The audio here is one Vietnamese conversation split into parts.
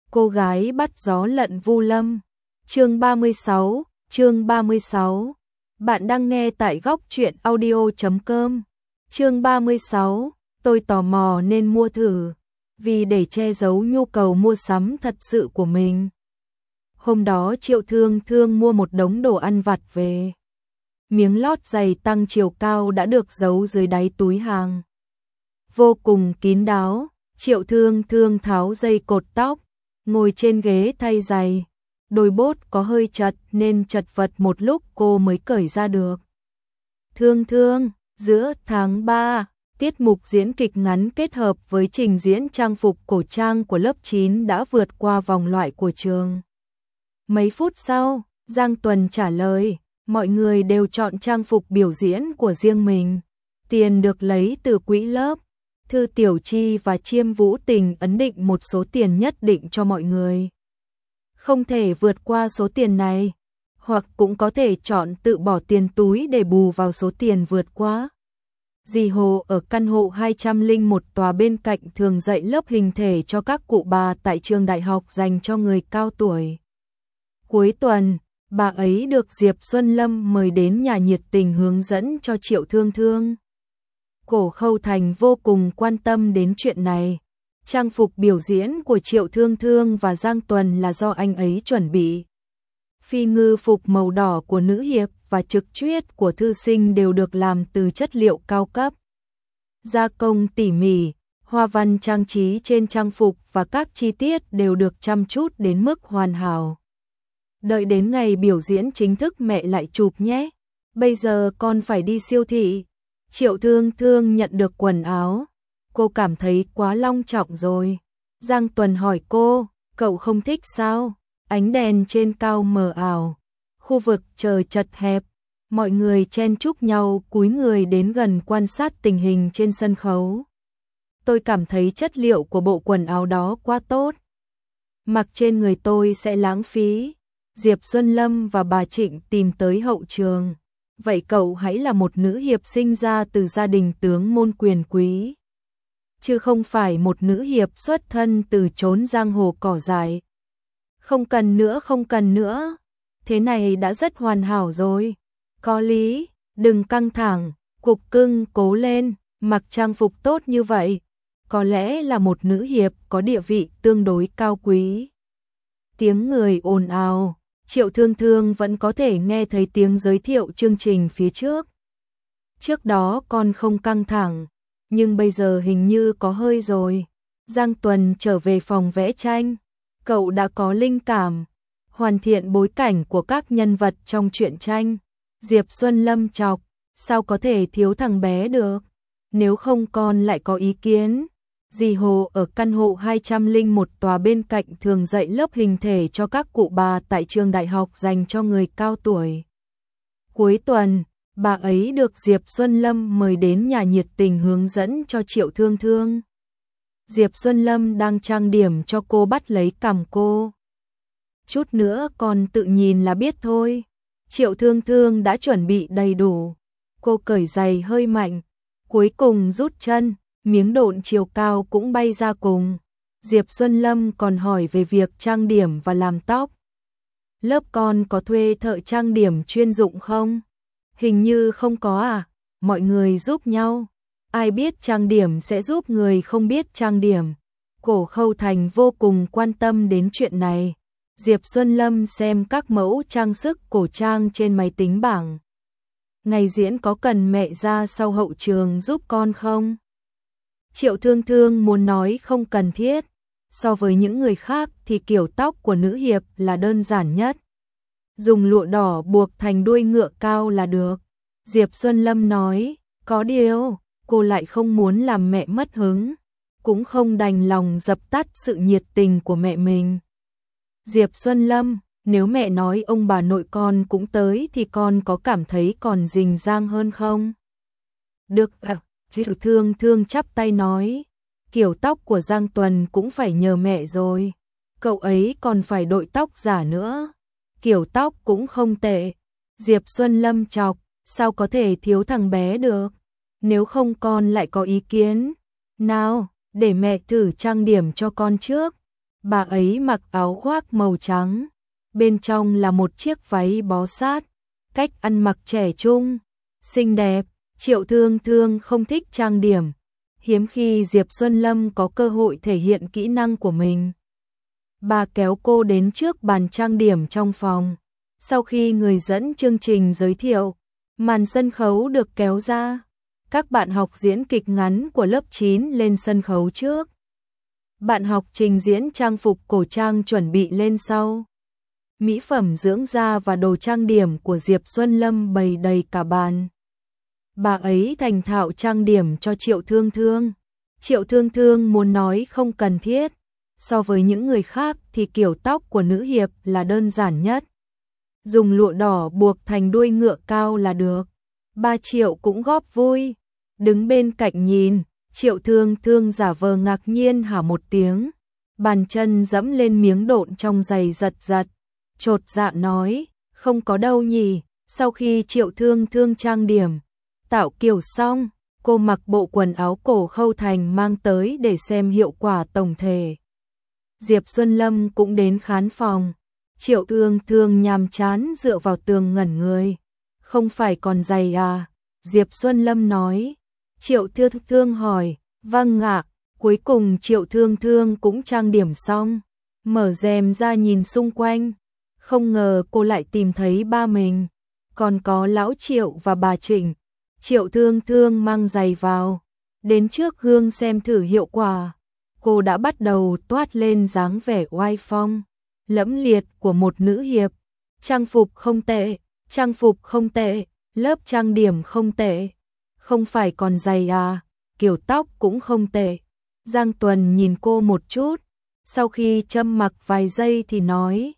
Cô gái bắt gió lận Vu Lâm. Chương 36. Bạn đang nghe tại góc truyện audio.com. Chương 36. Tôi tò mò nên mua thử, vì để che giấu nhu cầu mua sắm thật sự của mình. Hôm đó Triệu Thương Thương mua một đống đồ ăn vặt về. Miếng lót giày tăng chiều cao đã được giấu dưới đáy túi hàng. Vô cùng kín đáo, Triệu Thương Thương tháo dây cột tóc, ngồi trên ghế thay giày. Đôi bốt có hơi chật nên chật vật một lúc cô mới cởi ra được. Thương Thương, giữa tháng 3, tiết mục diễn kịch ngắn kết hợp với trình diễn trang phục cổ trang của lớp 9 đã vượt qua vòng loại của trường. Mấy phút sau, Giang Tuần trả lời, mọi người đều chọn trang phục biểu diễn của riêng mình. Tiền được lấy từ quỹ lớp. Thư Tiểu Chi và Chiêm Vũ Tình ấn định một số tiền nhất định cho mọi người. Không thể vượt qua số tiền này, hoặc cũng có thể chọn tự bỏ tiền túi để bù vào số tiền vượt qua. Dì Hồ ở căn hộ 201 tòa bên cạnh thường dạy lớp hình thể cho các cụ bà tại trường đại học dành cho người cao tuổi. Cuối tuần, bà ấy được Diệp Xuân Lâm mời đến nhà nhiệt tình hướng dẫn cho Triệu Thương Thương. Cổ Khâu Thành vô cùng quan tâm đến chuyện này. Trang phục biểu diễn của Triệu Thương Thương và Giang Tuần là do anh ấy chuẩn bị. Phi ngư phục màu đỏ của nữ hiệp và trực chuyết của thư sinh đều được làm từ chất liệu cao cấp. Gia công tỉ mỉ, hoa văn trang trí trên trang phục và các chi tiết đều được chăm chút đến mức hoàn hảo. Đợi đến ngày biểu diễn chính thức mẹ lại chụp nhé. Bây giờ con phải đi siêu thị. Triệu Thương Thương nhận được quần áo. Cô cảm thấy quá long trọng rồi. Giang Tuần hỏi cô, cậu không thích sao? Ánh đèn trên cao mờ ảo. Khu vực chờ chật hẹp. Mọi người chen chúc nhau cúi người đến gần quan sát tình hình trên sân khấu. Tôi cảm thấy chất liệu của bộ quần áo đó quá tốt. Mặc trên người tôi sẽ lãng phí. Diệp Xuân Lâm và bà Trịnh tìm tới hậu trường. Vậy cậu hãy là một nữ hiệp sinh ra từ gia đình tướng môn quyền quý, chứ không phải một nữ hiệp xuất thân từ chốn giang hồ cỏ dại. Không cần nữa. Thế này đã rất hoàn hảo rồi. Có lý, đừng căng thẳng, cục cưng cố lên, mặc trang phục tốt như vậy. Có lẽ là một nữ hiệp có địa vị tương đối cao quý. Tiếng người ồn ào. Triệu Thương Thương vẫn có thể nghe thấy tiếng giới thiệu chương trình phía trước. Trước đó con không căng thẳng, nhưng bây giờ hình như có hơi rồi. Giang Tuần trở về phòng vẽ tranh. Cậu đã có linh cảm, hoàn thiện bối cảnh của các nhân vật trong truyện tranh. Diệp Xuân Lâm chọc, sao có thể thiếu thằng bé được? Nếu không con lại có ý kiến. Dì Hồ ở căn hộ 201 tòa bên cạnh thường dạy lớp hình thể cho các cụ bà tại trường đại học dành cho người cao tuổi. Cuối tuần, bà ấy được Diệp Xuân Lâm mời đến nhà nhiệt tình hướng dẫn cho Triệu Thương Thương. Diệp Xuân Lâm đang trang điểm cho cô, bắt lấy cằm cô. Chút nữa con tự nhìn là biết thôi. Triệu Thương Thương đã chuẩn bị đầy đủ. Cô cởi giày hơi mạnh, cuối cùng rút chân. Miếng độn chiều cao cũng bay ra cùng. Diệp Xuân Lâm còn hỏi về việc trang điểm và làm tóc. Lớp con có thuê thợ trang điểm chuyên dụng không? Hình như không có à? Mọi người giúp nhau. Ai biết trang điểm sẽ giúp người không biết trang điểm. Cổ Khâu Thành vô cùng quan tâm đến chuyện này. Diệp Xuân Lâm xem các mẫu trang sức cổ trang trên máy tính bảng. Ngày diễn có cần mẹ ra sau hậu trường giúp con không? Triệu Thương Thương muốn nói không cần thiết. So với những người khác thì kiểu tóc của nữ hiệp là đơn giản nhất. Dùng lụa đỏ buộc thành đuôi ngựa cao là được. Diệp Xuân Lâm nói, có điều, cô lại không muốn làm mẹ mất hứng, cũng không đành lòng dập tắt sự nhiệt tình của mẹ mình. Diệp Xuân Lâm, nếu mẹ nói ông bà nội con cũng tới thì con có cảm thấy còn rình rang hơn không? Được ạ. Triệu Thương Thương chắp tay nói, kiểu tóc của Giang Tuần cũng phải nhờ mẹ rồi. Cậu ấy còn phải đội tóc giả nữa. Kiểu tóc cũng không tệ. Diệp Xuân Lâm chọc, sao có thể thiếu thằng bé được? Nếu không con lại có ý kiến. Nào, để mẹ thử trang điểm cho con trước. Bà ấy mặc áo khoác màu trắng, bên trong là một chiếc váy bó sát, cách ăn mặc trẻ trung, xinh đẹp. Triệu Thương Thương không thích trang điểm, hiếm khi Diệp Xuân Lâm có cơ hội thể hiện kỹ năng của mình. Bà kéo cô đến trước bàn trang điểm trong phòng. Sau khi người dẫn chương trình giới thiệu, màn sân khấu được kéo ra. Các bạn học diễn kịch ngắn của lớp 9 lên sân khấu trước. Bạn học trình diễn trang phục cổ trang chuẩn bị lên sau. Mỹ phẩm dưỡng da và đồ trang điểm của Diệp Xuân Lâm bày đầy cả bàn. Bà ấy thành thạo trang điểm cho Triệu Thương Thương. Triệu Thương Thương muốn nói không cần thiết. So với những người khác thì kiểu tóc của nữ hiệp là đơn giản nhất. Dùng lụa đỏ buộc thành đuôi ngựa cao là được. Ba Triệu cũng góp vui. Đứng bên cạnh nhìn, Triệu Thương Thương giả vờ ngạc nhiên hả một tiếng. Bàn chân dẫm lên miếng độn trong giày giật giật. Chột dạ nói, không có đâu nhỉ. Sau khi Triệu Thương Thương trang điểm, tạo kiểu xong, cô mặc bộ quần áo cổ khâu thành mang tới để xem hiệu quả tổng thể. Diệp Xuân Lâm cũng đến khán phòng. Triệu Thương Thương nhàm chán dựa vào tường ngẩn người. Không phải còn giày à? Diệp Xuân Lâm nói. Triệu Thương Thương hỏi, vâng ạ. Cuối cùng Triệu Thương Thương cũng trang điểm xong, mở rèm ra nhìn xung quanh. Không ngờ cô lại tìm thấy ba mình, còn có lão Triệu và bà Trịnh. Triệu Thương Thương mang giày vào, đến trước gương xem thử hiệu quả. Cô đã bắt đầu toát lên dáng vẻ oai phong, lẫm liệt của một nữ hiệp. Trang phục không tệ, trang phục không tệ, lớp trang điểm không tệ. Không phải còn giày à, kiểu tóc cũng không tệ. Giang Tuần nhìn cô một chút, sau khi châm mặc vài giây thì nói,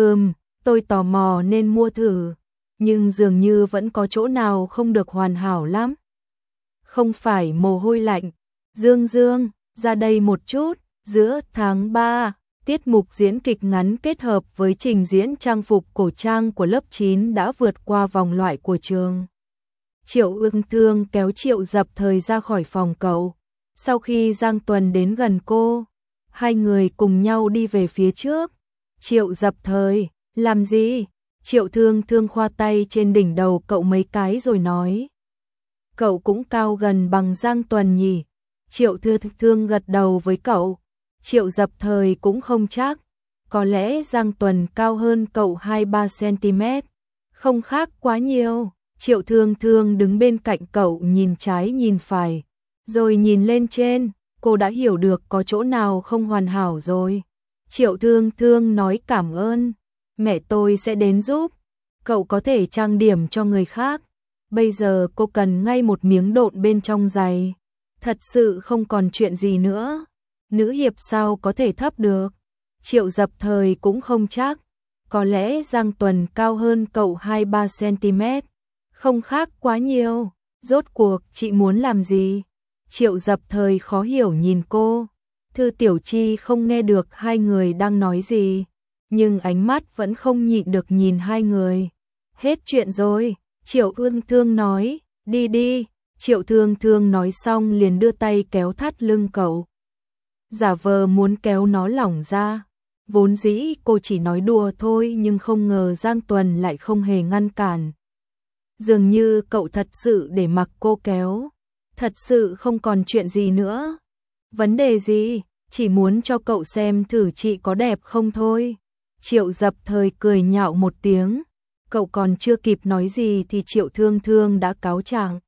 tôi tò mò nên mua thử, nhưng dường như vẫn có chỗ nào không được hoàn hảo lắm. Không phải mồ hôi lạnh. Dương Dương, ra đây một chút. Giữa tháng 3, tiết mục diễn kịch ngắn kết hợp với trình diễn trang phục cổ trang của lớp 9 đã vượt qua vòng loại của trường. Triệu Ưng Thương kéo Triệu Dập Thời ra khỏi phòng cậu. Sau khi Giang Tuần đến gần cô, hai người cùng nhau đi về phía trước. Triệu Dập Thời, làm gì? Triệu Thương Thương khoa tay trên đỉnh đầu cậu mấy cái rồi nói. Cậu cũng cao gần bằng Giang Tuần nhỉ? Triệu Thương Thương gật đầu với cậu. Triệu Dập Thời cũng không chắc. Có lẽ Giang Tuần cao hơn cậu 2-3 cm. Không khác quá nhiều. Triệu Thương Thương đứng bên cạnh cậu nhìn trái nhìn phải. Rồi nhìn lên trên, cô đã hiểu được có chỗ nào không hoàn hảo rồi. Triệu Thương Thương nói cảm ơn. Mẹ tôi sẽ đến giúp. Cậu có thể trang điểm cho người khác. Bây giờ cô cần ngay một miếng độn bên trong giày. Thật sự không còn chuyện gì nữa. Nữ hiệp sao có thể thấp được. Triệu Dập Thời cũng không chắc. Có lẽ Giang Tuần cao hơn cậu 2-3 cm. Không khác quá nhiều. Rốt cuộc chị muốn làm gì? Triệu Dập Thời khó hiểu nhìn cô. Thư Tiểu Chi không nghe được hai người đang nói gì, nhưng ánh mắt vẫn không nhịn được nhìn hai người. Hết chuyện rồi, Triệu Ưng Thương nói, đi đi. Triệu Thương Thương nói xong liền đưa tay kéo thắt lưng cậu. Giả vờ muốn kéo nó lỏng ra. Vốn dĩ cô chỉ nói đùa thôi nhưng không ngờ Giang Tuần lại không hề ngăn cản. Dường như cậu thật sự để mặc cô kéo. Thật sự không còn chuyện gì nữa. Vấn đề gì? Chỉ muốn cho cậu xem thử chị có đẹp không thôi. Triệu Dập Thời cười nhạo một tiếng. Cậu còn chưa kịp nói gì thì Triệu Thương Thương đã cáo trạng.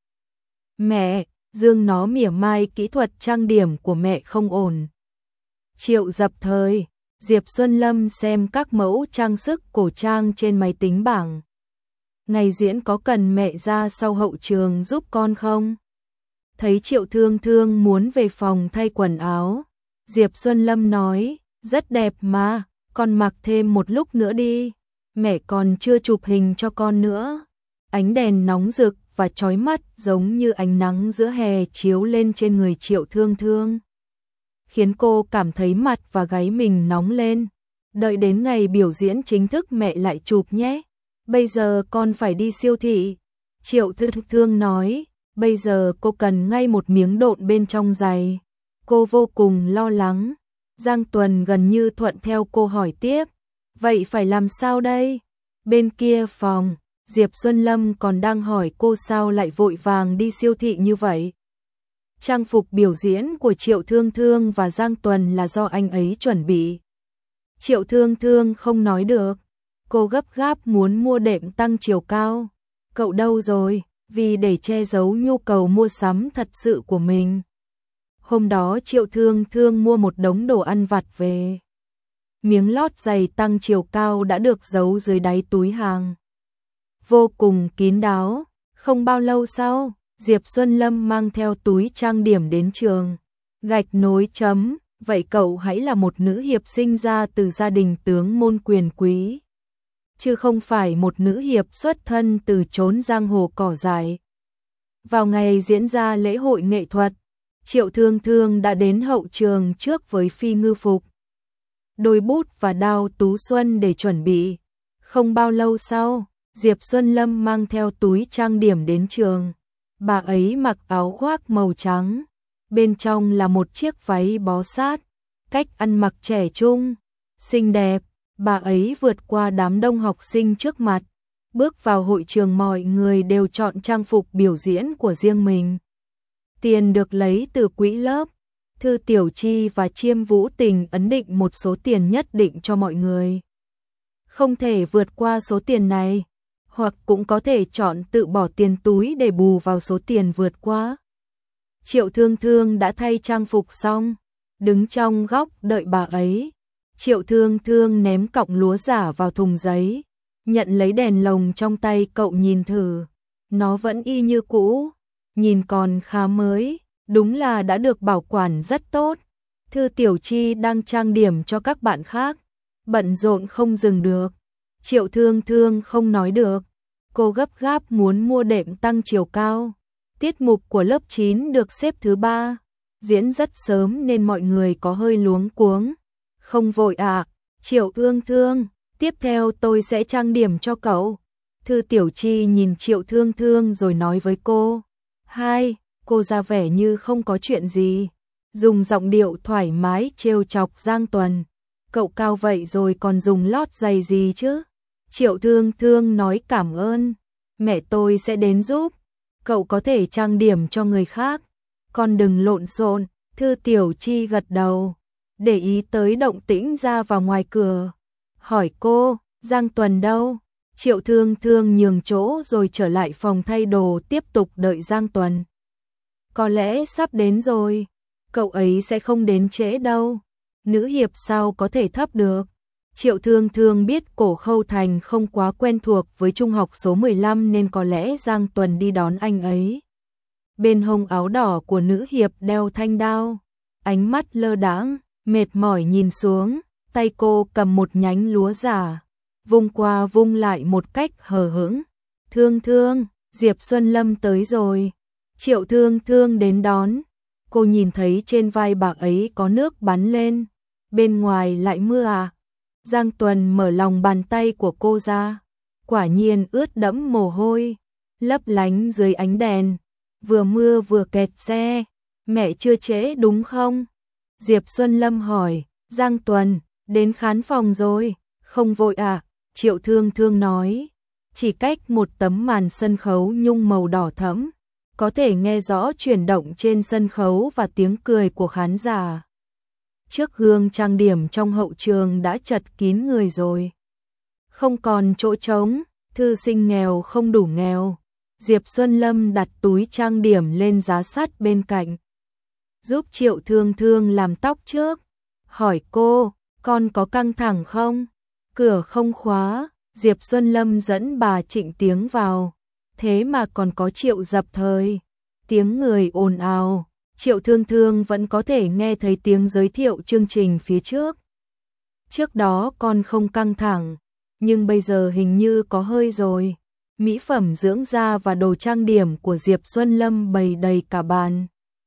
Mẹ, Dương nó mỉa mai kỹ thuật trang điểm của mẹ không ổn. Triệu Dập Thời, Diệp Xuân Lâm xem các mẫu trang sức cổ trang trên máy tính bảng. Ngày diễn có cần mẹ ra sau hậu trường giúp con không? Thấy Triệu Thương Thương muốn về phòng thay quần áo, Diệp Xuân Lâm nói, rất đẹp mà, con mặc thêm một lúc nữa đi, mẹ còn chưa chụp hình cho con nữa. Ánh đèn nóng rực và chói mắt giống như ánh nắng giữa hè chiếu lên trên người Triệu Thương Thương, khiến cô cảm thấy mặt và gáy mình nóng lên. Đợi đến ngày biểu diễn chính thức mẹ lại chụp nhé, bây giờ con phải đi siêu thị. Triệu Thương Thương nói, bây giờ cô cần ngay một miếng độn bên trong giày. Cô vô cùng lo lắng. Giang Tuần gần như thuận theo cô hỏi tiếp. Vậy phải làm sao đây? Bên kia phòng, Diệp Xuân Lâm còn đang hỏi cô sao lại vội vàng đi siêu thị như vậy. Trang phục biểu diễn của Triệu Thương Thương và Giang Tuần là do anh ấy chuẩn bị. Triệu Thương Thương không nói được. Cô gấp gáp muốn mua đệm tăng chiều cao. Cậu đâu rồi? Vì để che giấu nhu cầu mua sắm thật sự của mình. Hôm đó Triệu Thương Thương mua một đống đồ ăn vặt về. Miếng lót giày tăng chiều cao đã được giấu dưới đáy túi hàng. Vô cùng kín đáo. Không bao lâu sau, Diệp Xuân Lâm mang theo túi trang điểm đến trường. Gạch nối chấm, vậy cậu hãy là một nữ hiệp sinh ra từ gia đình tướng môn quyền quý. Chứ không phải một nữ hiệp xuất thân từ chốn giang hồ cỏ dại. Vào ngày diễn ra lễ hội nghệ thuật, Triệu Thương Thương đã đến hậu trường trước với phi ngư phục, đôi bút và đao tú xuân để chuẩn bị. Không bao lâu sau, Diệp Xuân Lâm mang theo túi trang điểm đến trường. Bà ấy mặc áo khoác màu trắng, bên trong là một chiếc váy bó sát, cách ăn mặc trẻ trung, xinh đẹp. Bà ấy vượt qua đám đông học sinh trước mặt, bước vào hội trường, mọi người đều chọn trang phục biểu diễn của riêng mình. Tiền được lấy từ quỹ lớp, Thư Tiểu Chi và Chiêm Vũ Tình ấn định một số tiền nhất định cho mọi người. Không thể vượt qua số tiền này, hoặc cũng có thể chọn tự bỏ tiền túi để bù vào số tiền vượt qua. Triệu Thương Thương đã thay trang phục xong, đứng trong góc đợi bà ấy. Triệu Thương Thương ném cọng lúa giả vào thùng giấy, nhận lấy đèn lồng trong tay cậu nhìn thử. Nó vẫn y như cũ, nhìn còn khá mới, đúng là đã được bảo quản rất tốt. Thư Tiểu Chi đang trang điểm cho các bạn khác, bận rộn không dừng được. Triệu Thương Thương không nói được, cô gấp gáp muốn mua đệm tăng chiều cao. Tiết mục của lớp 9 được xếp thứ 3, diễn rất sớm nên mọi người có hơi luống cuống. Không vội ạ, Triệu Thương Thương, tiếp theo tôi sẽ trang điểm cho cậu. Thư Tiểu Chi nhìn Triệu Thương Thương rồi nói với cô. Hai, cô ra vẻ như không có chuyện gì, dùng giọng điệu thoải mái trêu chọc Giang Tuần. Cậu cao vậy rồi còn dùng lót giày gì chứ? Triệu Thương Thương nói cảm ơn, mẹ tôi sẽ đến giúp. Cậu có thể trang điểm cho người khác, còn đừng lộn xộn. Thư Tiểu Chi gật đầu, để ý tới động tĩnh ra vào ngoài cửa. Hỏi cô, Giang Tuần đâu? Triệu Thương Thương nhường chỗ rồi trở lại phòng thay đồ tiếp tục đợi Giang Tuần. Có lẽ sắp đến rồi, cậu ấy sẽ không đến trễ đâu. Nữ hiệp sao có thể thấp được? Triệu Thương Thương biết Cổ Khâu Thành không quá quen thuộc với trung học số 15 nên có lẽ Giang Tuần đi đón anh ấy. Bên hông áo đỏ của nữ hiệp đeo thanh đao, ánh mắt lơ đãng, mệt mỏi nhìn xuống, tay cô cầm một nhánh lúa giả, vung qua vung lại một cách hờ hững. Thương Thương, Diệp Xuân Lâm tới rồi. Triệu Thương Thương đến đón, cô nhìn thấy trên vai bà ấy có nước bắn lên, bên ngoài lại mưa à? Giang Tuần mở lòng bàn tay của cô ra, quả nhiên ướt đẫm mồ hôi, lấp lánh dưới ánh đèn, vừa mưa vừa kẹt xe. Mẹ chưa trễ đúng không? Diệp Xuân Lâm hỏi. Giang Tuần, đến khán phòng rồi, không vội à? Triệu Thương Thương nói. Chỉ cách một tấm màn sân khấu nhung màu đỏ thẫm, có thể nghe rõ chuyển động trên sân khấu và tiếng cười của khán giả. Trước gương trang điểm trong hậu trường đã chật kín người rồi. Không còn chỗ trống, thư sinh nghèo không đủ nghèo. Diệp Xuân Lâm đặt túi trang điểm lên giá sắt bên cạnh, giúp Triệu Thương Thương làm tóc trước. Hỏi cô, con có căng thẳng không? Cửa không khóa, Diệp Xuân Lâm dẫn bà Trịnh Tiếng vào. Thế mà còn có Triệu Dập Thời. Tiếng người ồn ào, Triệu Thương Thương vẫn có thể nghe thấy tiếng giới thiệu chương trình phía trước. Trước đó con không căng thẳng, nhưng bây giờ hình như có hơi rồi. Mỹ phẩm dưỡng da và đồ trang điểm của Diệp Xuân Lâm bày đầy cả bàn.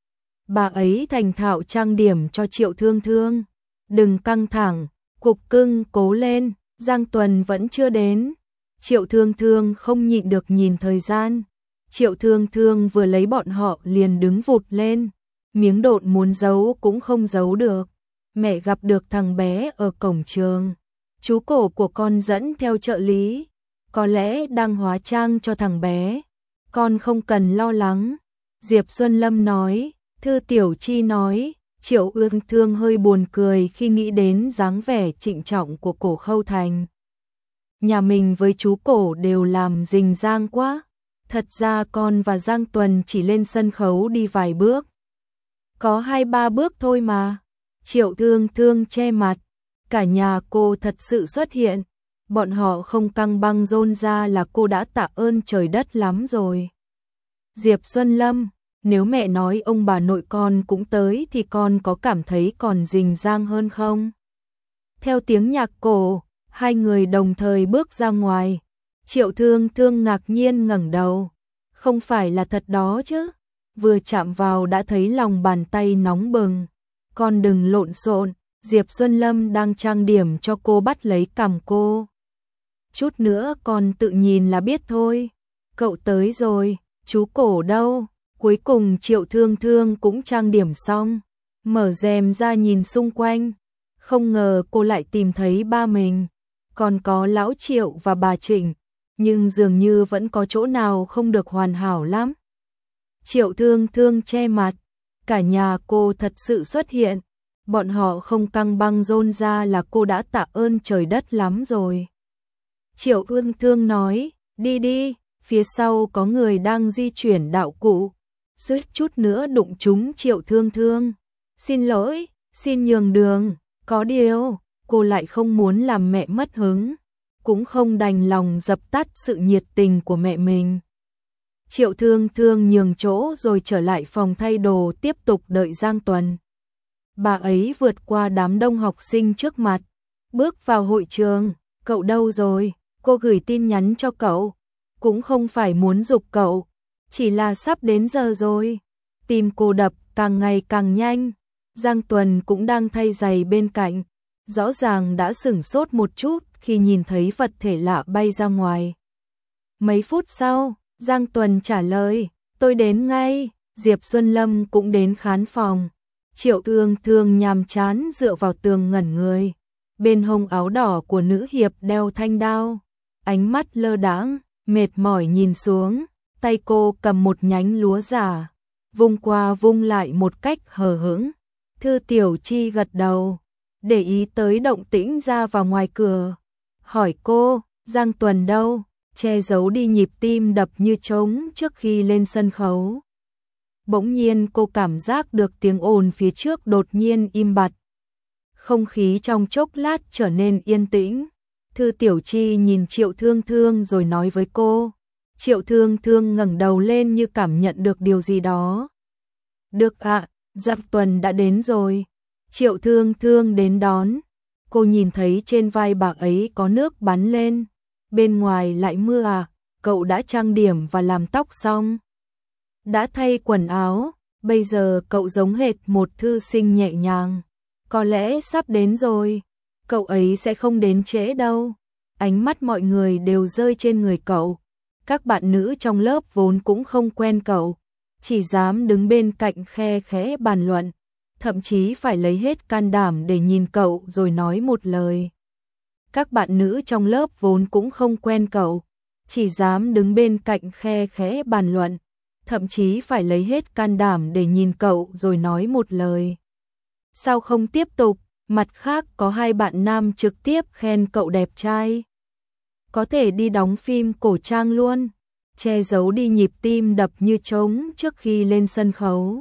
Bà ấy thành thạo trang điểm cho Triệu Thương Thương. Đừng căng thẳng, cục cưng cố lên, Giang Tuần vẫn chưa đến. Triệu Thương Thương không nhịn được nhìn thời gian. Triệu Thương Thương vừa lấy bọn họ liền đứng vụt lên. Miếng độn muốn giấu cũng không giấu được. mẹ gặp được thằng bé ở cổng trường. Chú cổ của con dẫn theo trợ lý, có lẽ đang hóa trang cho thằng bé. Con không cần lo lắng. Diệp Xuân Lâm nói. Thư Tiểu Chi nói. Triệu Ương Thương hơi buồn cười khi nghĩ đến dáng vẻ trịnh trọng của Cổ Khâu Thành. Nhà mình với chú Cổ đều làm rình rang quá. Thật ra con và Giang Tuần chỉ lên sân khấu đi vài bước. Có 2-3 bước thôi mà. Triệu Ương Thương che mặt. Cả nhà cô thật sự xuất hiện. Bọn họ không căng băng rôn ra là cô đã tạ ơn trời đất lắm rồi. Diệp Xuân Lâm, nếu mẹ nói ông bà nội con cũng tới thì con có cảm thấy còn rình rang hơn không? Theo tiếng nhạc cổ, hai người đồng thời bước ra ngoài. Triệu Thương Thương ngạc nhiên ngẩng đầu. Không phải là thật đó chứ? Vừa chạm vào đã thấy lòng bàn tay nóng bừng. Con đừng lộn xộn, Diệp Xuân Lâm đang trang điểm cho cô bắt lấy cằm cô. Chút nữa con tự nhìn là biết thôi. Cậu tới rồi, chú Cổ đâu? Cuối cùng Triệu Thương Thương cũng trang điểm xong, mở rèm ra nhìn xung quanh. Không ngờ cô lại tìm thấy ba mình, còn có lão Triệu và bà Trịnh, nhưng dường như vẫn có chỗ nào không được hoàn hảo lắm. Triệu Thương Thương che mặt, cả nhà cô thật sự xuất hiện. Bọn họ không căng băng rôn ra là cô đã tạ ơn trời đất lắm rồi. Triệu Ương Thương nói, đi đi, phía sau có người đang di chuyển đạo cụ. Suýt chút nữa đụng trúng Triệu Thương Thương. Xin lỗi, xin nhường đường. Có điều, cô lại không muốn làm mẹ mất hứng, cũng không đành lòng dập tắt sự nhiệt tình của mẹ mình. Triệu Thương Thương nhường chỗ rồi trở lại phòng thay đồ tiếp tục đợi Giang Tuần. Bà ấy vượt qua đám đông học sinh trước mặt, bước vào hội trường. Cậu đâu rồi? Cô gửi tin nhắn cho cậu, cũng không phải muốn giục cậu, chỉ là sắp đến giờ rồi. Tim cô đập càng ngày càng nhanh. Giang Tuần cũng đang thay giày bên cạnh, rõ ràng đã sửng sốt một chút khi nhìn thấy vật thể lạ bay ra ngoài. Mấy phút sau, Giang Tuần trả lời, tôi đến ngay. Diệp Xuân Lâm cũng đến khán phòng. Triệu Ương Thương nhàm chán dựa vào tường ngẩn người. Bên hông áo đỏ của nữ hiệp đeo thanh đao. Ánh mắt lơ đãng, mệt mỏi nhìn xuống. Tay cô cầm một nhánh lúa giả, vung qua vung lại một cách hờ hững. Thư Tiểu Chi gật đầu, để ý tới động tĩnh ra vào ngoài cửa. Hỏi cô, Giang Tuần đâu? Che giấu đi nhịp tim đập như trống trước khi lên sân khấu. Bỗng nhiên cô cảm giác được tiếng ồn phía trước đột nhiên im bặt. Không khí trong chốc lát trở nên yên tĩnh. Thư Tiểu Chi nhìn Triệu Thương Thương rồi nói với cô. Triệu Thương Thương ngẩng đầu lên như cảm nhận được điều gì đó. Được ạ, Giang Tuần đã đến rồi. Triệu Thương Thương đến đón. Cô nhìn thấy trên vai bà ấy có nước bắn lên. Bên ngoài lại mưa à? Cậu đã trang điểm và làm tóc xong, đã thay quần áo, bây giờ cậu giống hệt một thư sinh nhẹ nhàng. Có lẽ sắp đến rồi. Cậu ấy sẽ không đến trễ đâu. Ánh mắt mọi người đều rơi trên người cậu. Các bạn nữ trong lớp vốn cũng không quen cậu, chỉ dám đứng bên cạnh khe khẽ bàn luận, thậm chí phải lấy hết can đảm để nhìn cậu rồi nói một lời. Các bạn nữ trong lớp vốn cũng không quen cậu, chỉ dám đứng bên cạnh khe khẽ bàn luận, thậm chí phải lấy hết can đảm để nhìn cậu rồi nói một lời. Sao không tiếp tục? Mặt khác có hai bạn nam trực tiếp khen cậu đẹp trai. Có thể đi đóng phim cổ trang luôn. Che giấu đi nhịp tim đập như trống trước khi lên sân khấu.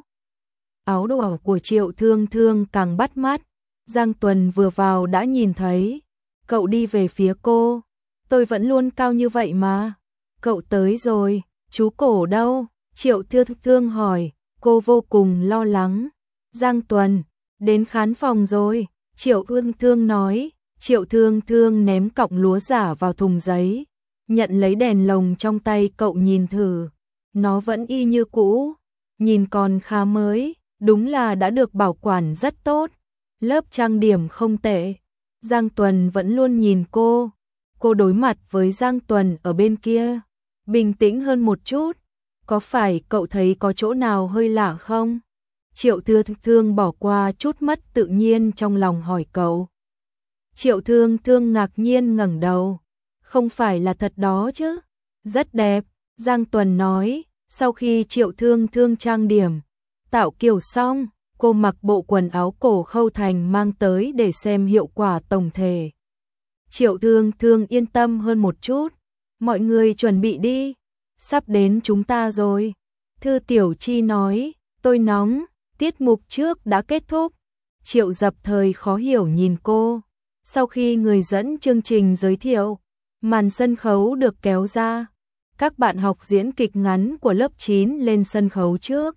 Áo đỏ của Triệu Thương Thương càng bắt mắt. Giang Tuần vừa vào đã nhìn thấy. Cậu đi về phía cô. Tôi vẫn luôn cao như vậy mà. Cậu tới rồi, chú Cổ đâu? Triệu Thương Thương hỏi. Cô vô cùng lo lắng. Giang Tuần, đến khán phòng rồi. Triệu Thương Thương nói. Triệu Thương Thương ném cọng lúa giả vào thùng giấy, nhận lấy đèn lồng trong tay cậu nhìn thử. Nó vẫn y như cũ, nhìn còn khá mới, đúng là đã được bảo quản rất tốt. Lớp trang điểm không tệ. Giang Tuần vẫn luôn nhìn cô. Cô đối mặt với Giang Tuần ở bên kia, bình tĩnh hơn một chút. Có phải cậu thấy có chỗ nào hơi lạ không? Triệu Thương Thương bỏ qua chút mất tự nhiên trong lòng hỏi cậu. Triệu Thương Thương ngạc nhiên ngẩng đầu. Không phải là thật đó chứ? Rất đẹp, Giang Tuần nói. Sau khi Triệu Thương Thương trang điểm, tạo kiểu xong, cô mặc bộ quần áo cổ khâu thành mang tới để xem hiệu quả tổng thể. Triệu Thương Thương yên tâm hơn một chút. Mọi người chuẩn bị đi, sắp đến chúng ta rồi. Thư Tiểu Chi nói, tôi nóng, tiết mục trước đã kết thúc. Triệu Dập Thời khó hiểu nhìn cô. Sau khi người dẫn chương trình giới thiệu, màn sân khấu được kéo ra. Các bạn học diễn kịch ngắn của lớp 9 lên sân khấu trước.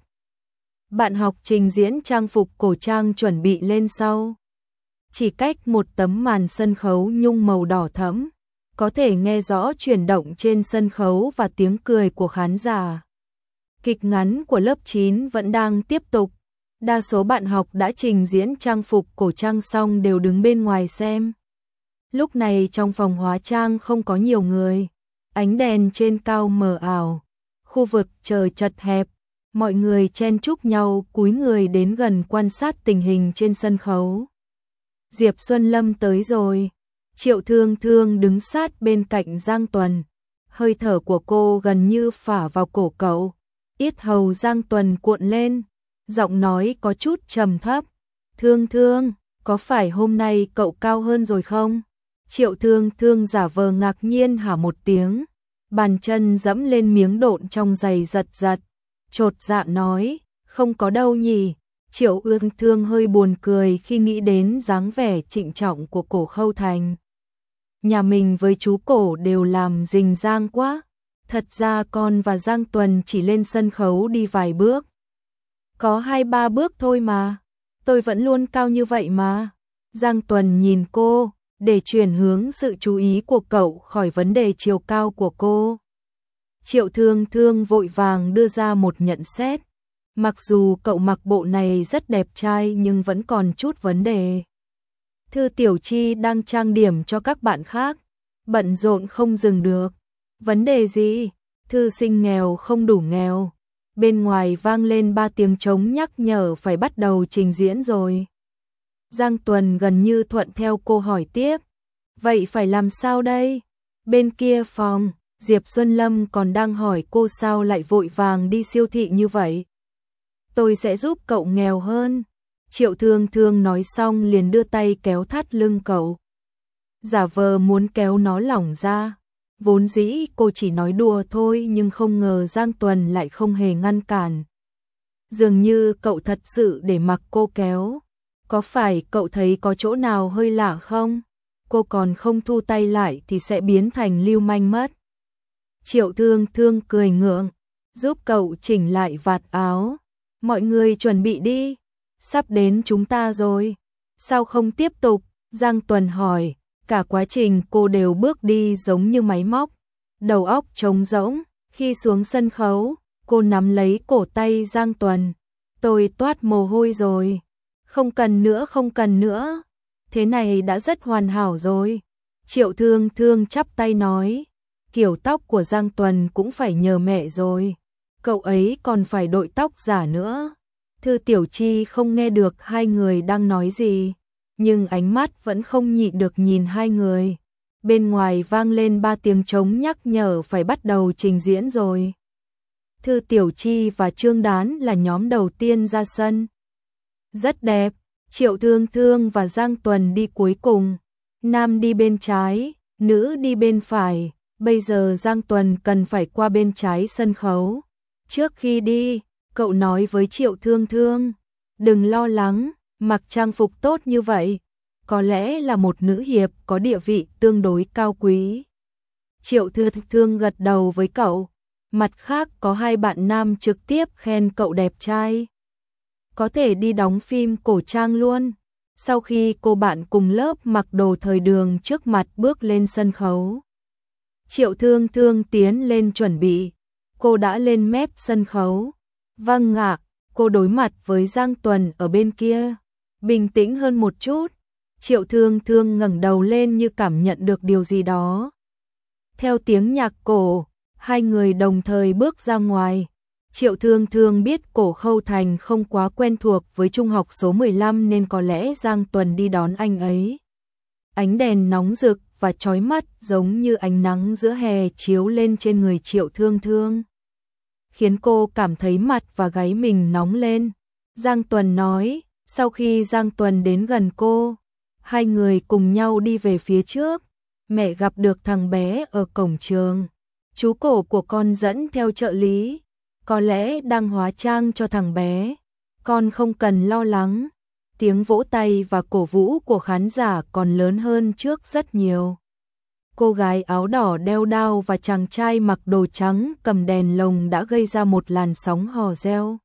Bạn học trình diễn trang phục cổ trang chuẩn bị lên sau. Chỉ cách một tấm màn sân khấu nhung màu đỏ thẫm, có thể nghe rõ chuyển động trên sân khấu và tiếng cười của khán giả. Kịch ngắn của lớp 9 vẫn đang tiếp tục. Đa số bạn học đã trình diễn trang phục cổ trang xong đều đứng bên ngoài xem. Lúc này trong phòng hóa trang không có nhiều người. Ánh đèn trên cao mờ ảo. Khu vực trời chật hẹp. Mọi người chen chúc nhau cúi người đến gần quan sát tình hình trên sân khấu. Diệp Xuân Lâm tới rồi. Triệu Thương Thương đứng sát bên cạnh Giang Tuần. Hơi thở của cô gần như phả vào cổ cậu. Yết hầu Giang Tuần cuộn lên. Giọng nói có chút trầm thấp. Thương Thương, có phải hôm nay cậu cao hơn rồi không? Triệu Thương Thương giả vờ ngạc nhiên hả một tiếng. Bàn chân dẫm lên miếng độn trong giày giật giật. Chột dạ nói, không có đâu nhỉ. Triệu Ương Thương hơi buồn cười khi nghĩ đến dáng vẻ trịnh trọng của Cổ Khâu Thành. Nhà mình với chú Cổ đều làm rình rang quá. Thật ra con và Giang Tuần chỉ lên sân khấu đi vài bước. Có 2-3 bước thôi mà. Tôi vẫn luôn cao như vậy mà. Giang Tuần nhìn cô, để chuyển hướng sự chú ý của cậu khỏi vấn đề chiều cao của cô. Triệu Thương Thương vội vàng đưa ra một nhận xét. Mặc dù cậu mặc bộ này rất đẹp trai nhưng vẫn còn chút vấn đề. Thư Tiểu Chi đang trang điểm cho các bạn khác, bận rộn không dừng được. Vấn đề gì? Thư sinh nghèo không đủ nghèo. Bên ngoài vang lên 3 tiếng trống nhắc nhở phải bắt đầu trình diễn rồi. Giang Tuần gần như thuận theo cô hỏi tiếp. Vậy phải làm sao đây? Bên kia phòng, Diệp Xuân Lâm còn đang hỏi cô sao lại vội vàng đi siêu thị như vậy. Tôi sẽ giúp cậu nghèo hơn. Triệu Thương Thương nói xong liền đưa tay kéo thắt lưng cậu. Giả vờ muốn kéo nó lỏng ra. Vốn dĩ cô chỉ nói đùa thôi nhưng không ngờ Giang Tuần lại không hề ngăn cản. Dường như cậu thật sự để mặc cô kéo. Có phải cậu thấy có chỗ nào hơi lạ không? Cô còn không thu tay lại thì sẽ biến thành lưu manh mất. Triệu Thương Thương cười ngượng, giúp cậu chỉnh lại vạt áo. Mọi người chuẩn bị đi, sắp đến chúng ta rồi. Sao không tiếp tục? Giang Tuần hỏi. Cả quá trình cô đều bước đi giống như máy móc, đầu óc trống rỗng. Khi xuống sân khấu, cô nắm lấy cổ tay Giang Tuần. Tôi toát mồ hôi rồi. Không cần nữa, không cần nữa. Thế này đã rất hoàn hảo rồi. Triệu Thương Thương chắp tay nói. Kiểu tóc của Giang Tuần cũng phải nhờ mẹ rồi. Cậu ấy còn phải đội tóc giả nữa. Thư Tiểu Chi không nghe được hai người đang nói gì, nhưng ánh mắt vẫn không nhịn được nhìn hai người. Bên ngoài vang lên 3 tiếng trống nhắc nhở phải bắt đầu trình diễn rồi. Thư Tiểu Chi và Trương Đán là nhóm đầu tiên ra sân. Rất đẹp. Triệu Thương Thương và Giang Tuần đi cuối cùng. Nam đi bên trái, nữ đi bên phải. Bây giờ Giang Tuần cần phải qua bên trái sân khấu. Trước khi đi, cậu nói với Triệu Thương Thương, đừng lo lắng, mặc trang phục tốt như vậy, có lẽ là một nữ hiệp có địa vị tương đối cao quý. Triệu Thương Thương gật đầu với cậu. Mặt khác có 2 bạn nam trực tiếp khen cậu đẹp trai. Có thể đi đóng phim cổ trang luôn. Sau khi cô bạn cùng lớp mặc đồ thời đường trước mặt bước lên sân khấu, Triệu Thương Thương tiến lên chuẩn bị. Cô đã lên mép sân khấu. Vâng ạ. Cô đối mặt với Giang Tuần ở bên kia. Bình tĩnh hơn một chút. Triệu Thương Thương ngẩng đầu lên như cảm nhận được điều gì đó. Theo tiếng nhạc cổ, hai người đồng thời bước ra ngoài. Triệu Thương Thương biết Cổ Khâu Thành không quá quen thuộc với trung học số 15 nên có lẽ Giang Tuần đi đón anh ấy. Ánh đèn nóng rực và chói mắt giống như ánh nắng giữa hè chiếu lên trên người Triệu Thương Thương, khiến cô cảm thấy mặt và gáy mình nóng lên. Giang Tuần nói, sau khi Giang Tuần đến gần cô, hai người cùng nhau đi về phía trước. Mẹ gặp được thằng bé ở cổng trường. Chú Cổ của con dẫn theo trợ lý, có lẽ đang hóa trang cho thằng bé. Con không cần lo lắng. Tiếng vỗ tay và cổ vũ của khán giả còn lớn hơn trước rất nhiều. Cô gái áo đỏ đeo đao và chàng trai mặc đồ trắng cầm đèn lồng đã gây ra một làn sóng hò reo.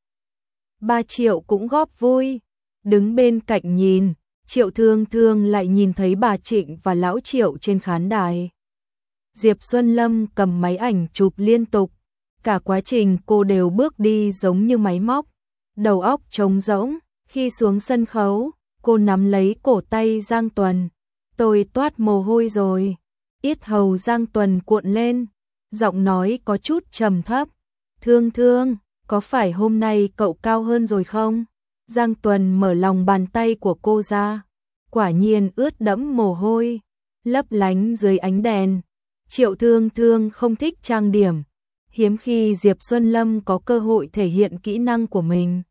Ba Triệu cũng góp vui, đứng bên cạnh nhìn. Triệu Thương Thương lại nhìn thấy bà Trịnh và lão Triệu trên khán đài. Diệp Xuân Lâm cầm máy ảnh chụp liên tục. Cả quá trình cô đều bước đi giống như máy móc, đầu óc trống rỗng. Khi xuống sân khấu, cô nắm lấy cổ tay Giang Tuần. Tôi toát mồ hôi rồi. Yết hầu Giang Tuần cuộn lên, giọng nói có chút trầm thấp. Thương Thương, có phải hôm nay cậu cao hơn rồi không? Giang Tuần mở lòng bàn tay của cô ra. Quả nhiên ướt đẫm mồ hôi, lấp lánh dưới ánh đèn. Triệu Thương Thương không thích trang điểm. Hiếm khi Diệp Xuân Lâm có cơ hội thể hiện kỹ năng của mình.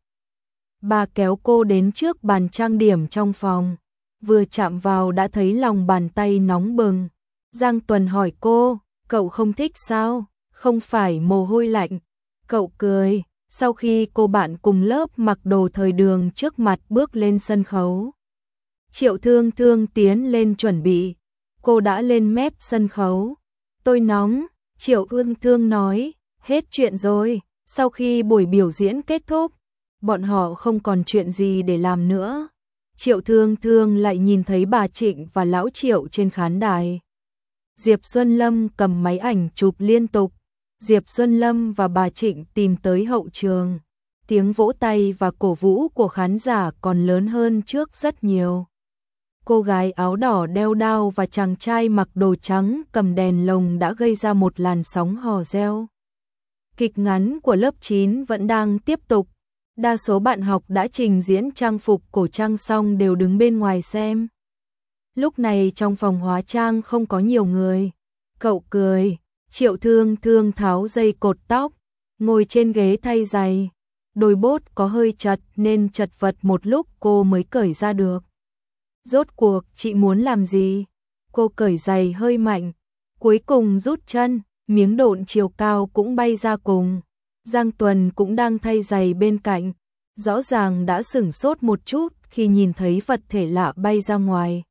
Bà kéo cô đến trước bàn trang điểm trong phòng. Vừa chạm vào đã thấy lòng bàn tay nóng bừng. Giang Tuần hỏi cô, cậu không thích sao? Không phải mồ hôi lạnh. Cậu cười, sau khi cô bạn cùng lớp mặc đồ thời đường trước mặt bước lên sân khấu. Triệu Thương Thương tiến lên chuẩn bị. Cô đã lên mép sân khấu. Tôi nóng, Triệu Thương Thương nói, hết chuyện rồi. Sau khi buổi biểu diễn kết thúc, bọn họ không còn chuyện gì để làm nữa. Triệu Thương Thương lại nhìn thấy bà Trịnh và lão Triệu trên khán đài. Diệp Xuân Lâm cầm máy ảnh chụp liên tục. Diệp Xuân Lâm và bà Trịnh tìm tới hậu trường. Tiếng vỗ tay và cổ vũ của khán giả còn lớn hơn trước rất nhiều. Cô gái áo đỏ đeo đao và chàng trai mặc đồ trắng cầm đèn lồng đã gây ra một làn sóng hò reo. Kịch ngắn của lớp 9 vẫn đang tiếp tục. Đa số bạn học đã trình diễn trang phục cổ trang xong đều đứng bên ngoài xem. Lúc này trong phòng hóa trang không có nhiều người. Cậu cười, Triệu Thương Thương tháo dây cột tóc, ngồi trên ghế thay giày. Đôi bốt có hơi chật nên chật vật một lúc cô mới cởi ra được. Rốt cuộc chị muốn làm gì? Cô cởi giày hơi mạnh, cuối cùng rút chân, miếng độn chiều cao cũng bay ra cùng. Giang Tuần cũng đang thay giày bên cạnh, rõ ràng đã sửng sốt một chút khi nhìn thấy vật thể lạ bay ra ngoài.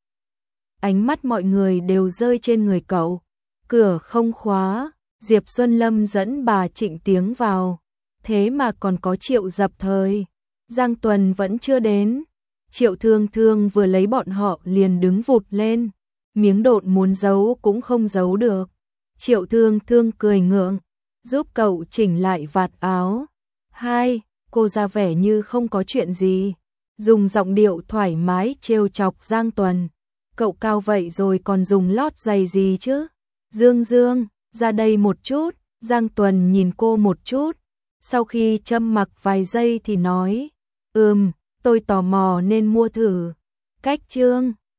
Ánh mắt mọi người đều rơi trên người cậu. Cửa không khóa, Diệp Xuân Lâm dẫn bà Trịnh tiến vào. Thế mà còn có Triệu Dập Thời. Giang Tuần vẫn chưa đến. Triệu Thương Thương vừa lấy bọn họ liền đứng vụt lên. Miếng độn muốn giấu cũng không giấu được. Triệu Thương Thương cười ngượng, giúp cậu chỉnh lại vạt áo. Hai, cô ra vẻ như không có chuyện gì, dùng giọng điệu thoải mái trêu chọc Giang Tuần. Cậu cao vậy rồi còn dùng lót giày gì chứ? Dương Dương, ra đây một chút. Giang Tuần nhìn cô một chút. Sau khi châm mặc vài giây thì nói, tôi tò mò nên mua thử. Cách chương